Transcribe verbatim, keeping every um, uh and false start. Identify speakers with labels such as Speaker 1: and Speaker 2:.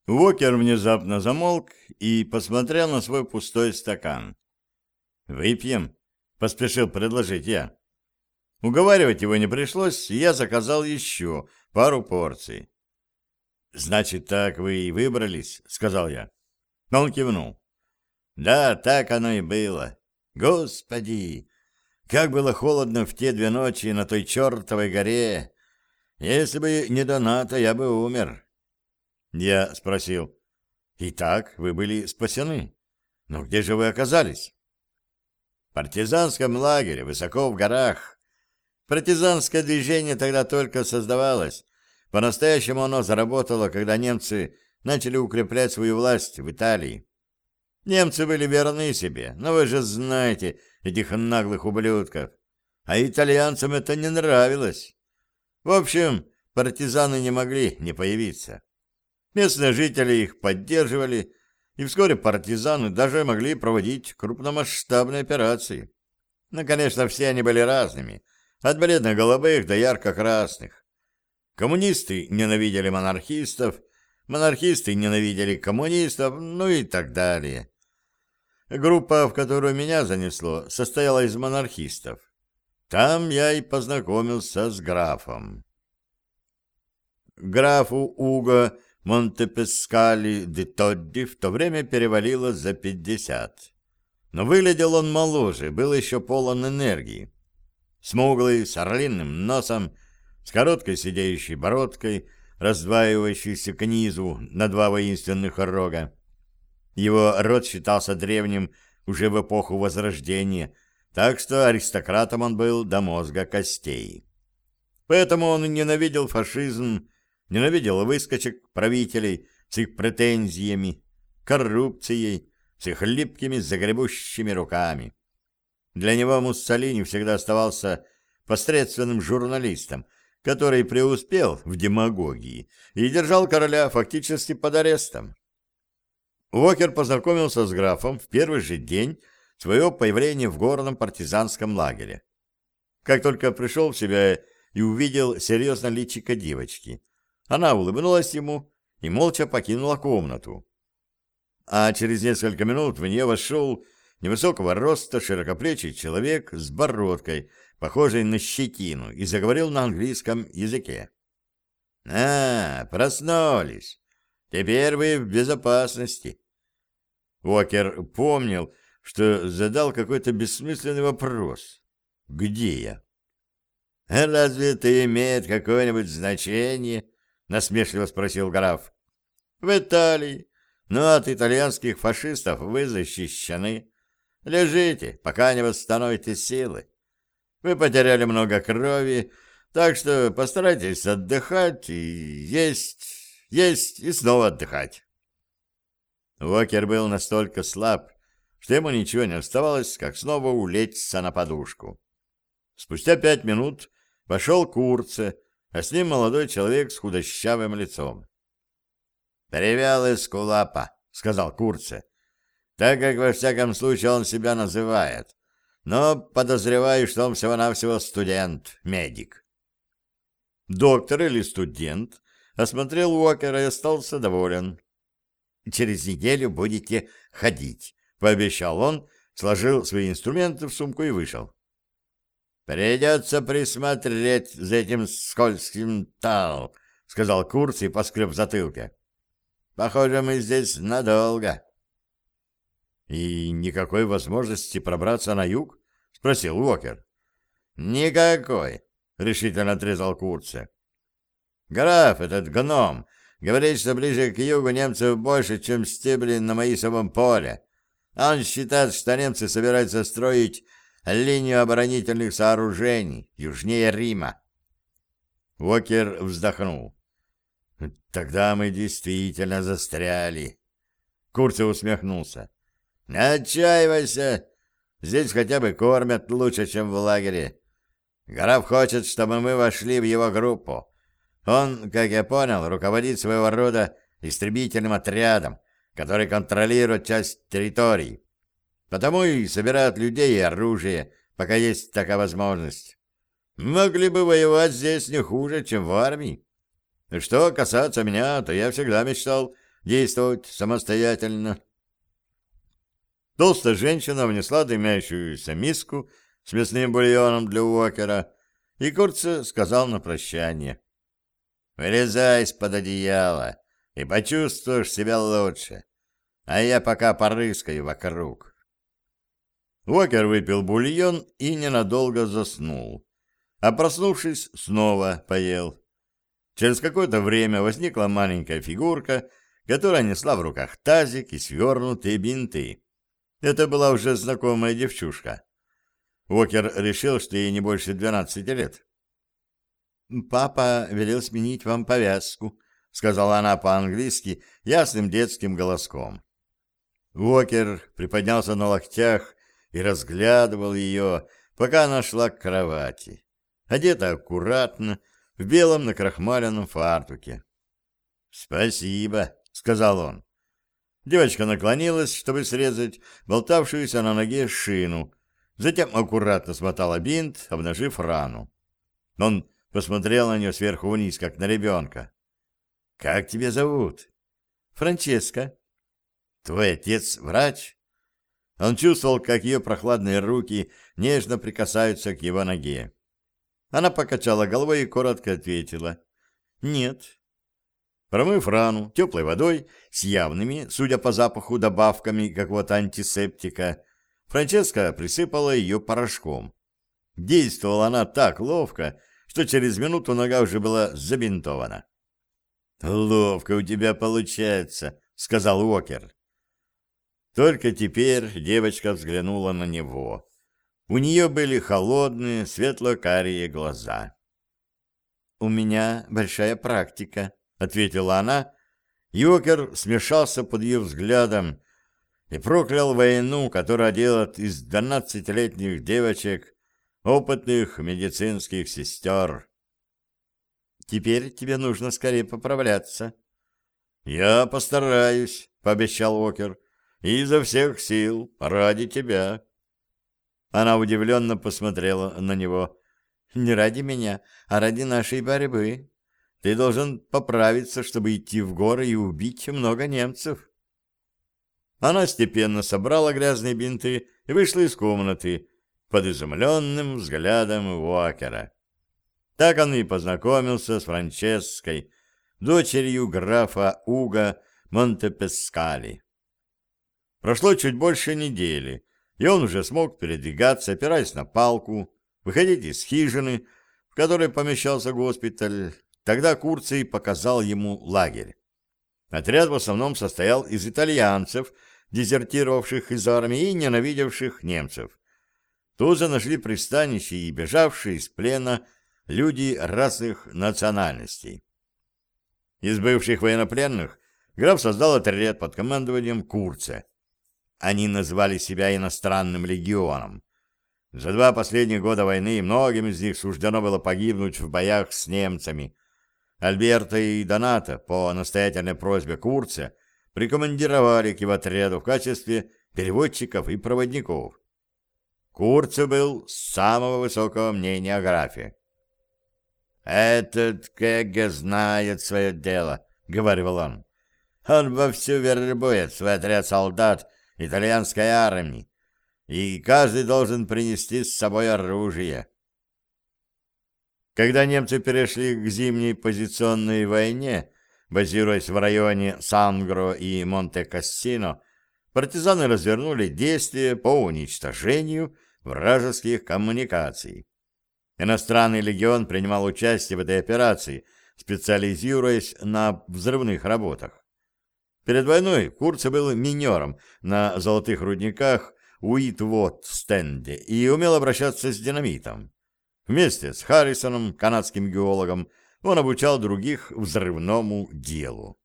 Speaker 1: Уокер внезапно замолк и посмотрел на свой пустой стакан. «Выпьем?» — поспешил предложить я. Уговаривать его не пришлось, и я заказал еще пару порций. «Значит, так вы и выбрались?» — сказал я. Но он кивнул. «Да, так оно и было. Господи, как было холодно в те две ночи на той чертовой горе! Если бы не доната, я бы умер». Я спросил. «Итак, вы были спасены. Но где же вы оказались?» «В партизанском лагере, высоко в горах. Партизанское движение тогда только создавалось. По-настоящему оно заработало, когда немцы начали укреплять свою власть в Италии. Немцы были верны себе, но вы же знаете этих наглых ублюдков. А итальянцам это не нравилось. В общем, партизаны не могли не появиться. Местные жители их поддерживали, и вскоре партизаны даже могли проводить крупномасштабные операции. Но, конечно, все они были разными, от бледно-голубых до ярко-красных. Коммунисты ненавидели монархистов, монархисты ненавидели коммунистов, ну и так далее. Группа, в которую меня занесло, состояла из монархистов. Там я и познакомился с графом. Графу Уго Монтепескали де Тодди в то время перевалило за пятьдесят. Но выглядел он моложе, был еще полон энергии. Смуглый, с орлиным носом, с короткой сидеющей бородкой, раздваивающейся к низу на два воинственных рога. Его род считался древним уже в эпоху Возрождения, так что аристократом он был до мозга костей. Поэтому он ненавидел фашизм, ненавидел выскочек правителей с их претензиями, коррупцией, с их липкими загребущими руками. Для него Муссолини всегда оставался посредственным журналистом, который преуспел в демагогии и держал короля фактически под арестом. Уокер познакомился с графом в первый же день своего появления в горном партизанском лагере. Как только пришел в себя и увидел серьезно личико девочки, она улыбнулась ему и молча покинула комнату. А через несколько минут в нее вошел невысокого роста широкоплечий человек с бородкой, похожей на щетину, и заговорил на английском языке. «А, проснулись. Теперь вы в безопасности». Уокер помнил, что задал какой-то бессмысленный вопрос. «Где я?» «Разве это имеет какое-нибудь значение?» — насмешливо спросил граф. «В Италии. Но от итальянских фашистов вы защищены. Лежите, пока не восстановите силы. Вы потеряли много крови, так что постарайтесь отдыхать и есть, есть и снова отдыхать». Уокер был настолько слаб, что ему ничего не оставалось, как снова улечься на подушку. Спустя пять минут вошел Курце, а с ним молодой человек с худощавым лицом. «Привел из Кулапа», — сказал Курце, так как во всяком случае он себя называет, но подозреваю, что он всего-навсего студент, медик. Доктор или студент осмотрел Уокера и остался доволен. «Через неделю будете ходить», — пообещал он, сложил свои инструменты в сумку и вышел. «Придется присмотреть за этим скользким тал», — сказал Курц и поскреб в затылке. «Похоже, мы здесь надолго». «И никакой возможности пробраться на юг?» — спросил Уокер. «Никакой», — решительно отрезал Курце. «Граф, этот гном, говорит, что ближе к югу немцев больше, чем стебли на Маисовом поле. Он считает, что немцы собираются строить линию оборонительных сооружений южнее Рима». Уокер вздохнул. «Тогда мы действительно застряли». Курце усмехнулся. «Не отчаивайся. Здесь хотя бы кормят лучше, чем в лагере. Граф хочет, чтобы мы вошли в его группу. Он, как я понял, руководит своего рода истребительным отрядом, который контролирует часть территорий. Потому и собирают людей и оружие, пока есть такая возможность. Могли бы воевать здесь не хуже, чем в армии. Что касается меня, то я всегда мечтал действовать самостоятельно. Толстая женщина внесла дымящуюся миску с мясным бульоном для Уокера, и Курц сказал на прощание: «Вылезай из-под одеяла и почувствуешь себя лучше, а я пока порыскаю вокруг». Уокер выпил бульон и ненадолго заснул, а проснувшись, снова поел. Через какое-то время возникла маленькая фигурка, которая несла в руках тазик и свернутые бинты. Это была уже знакомая девчушка. Уокер решил, что ей не больше двенадцати лет. «Папа велел сменить вам повязку», — сказала она по-английски ясным детским голоском. Уокер приподнялся на локтях и разглядывал ее, пока она шла к кровати, одета аккуратно, в белом накрахмаленном фартуке. «Спасибо», — сказал он. Девочка наклонилась, чтобы срезать болтавшуюся на ноге шину, затем аккуратно смотала бинт, обнажив рану. Он посмотрел на нее сверху вниз, как на ребенка. «Как тебя зовут?» «Франческа». «Твой отец врач?» Он чувствовал, как ее прохладные руки нежно прикасаются к его ноге. Она покачала головой и коротко ответила: «Нет». Промыв рану теплой водой с явными, судя по запаху, добавками какого-то антисептика, Франческа присыпала ее порошком. Действовала она так ловко, что через минуту нога уже была забинтована. «Ловко у тебя получается», — сказал Уокер. Только теперь девочка взглянула на него. У нее были холодные, светло-карие глаза. «У меня большая практика», — ответила она. Уокер смешался под ее взглядом и проклял войну, которая делает из двенадцатилетних девочек опытных медицинских сестер. «Теперь тебе нужно скорее поправляться». «Я постараюсь», — пообещал Уокер, — «и изо всех сил, ради тебя». Она удивленно посмотрела на него. «Не ради меня, а ради нашей борьбы. Ты должен поправиться, чтобы идти в горы и убить много немцев». Она степенно собрала грязные бинты и вышла из комнаты под изумленным взглядом Уокера. Так он и познакомился с Франческой, дочерью графа Уго Монтепескали. Прошло чуть больше недели, и он уже смог передвигаться, опираясь на палку, выходить из хижины, в которой помещался госпиталь. Тогда Курций показал ему лагерь. Отряд в основном состоял из итальянцев, дезертировавших из армии и ненавидевших немцев. Тут же нашли пристанище и бежавшие из плена люди разных национальностей. Из бывших военнопленных граф создал отряд под командованием Курца. Они называли себя иностранным легионом. За два последних года войны многим из них суждено было погибнуть в боях с немцами. Альберто и Доната по настоятельной просьбе Курца прикомандировали к его отряду в качестве переводчиков и проводников. Курц был самого высокого мнения о графе. «Этот Кегге знает свое дело», — говорил он. «Он вовсю вербует свой отряд солдат итальянской армии, и каждый должен принести с собой оружие». Когда немцы перешли к зимней позиционной войне, базируясь в районе Сангро и Монте-Кассино, партизаны развернули действия по уничтожению вражеских коммуникаций. Иностранный легион принимал участие в этой операции, специализируясь на взрывных работах. Перед войной Курц был минером на золотых рудниках Уитвот-Стенде и умел обращаться с динамитом. Вместе с Харрисоном, канадским геологом, он обучал других взрывному делу.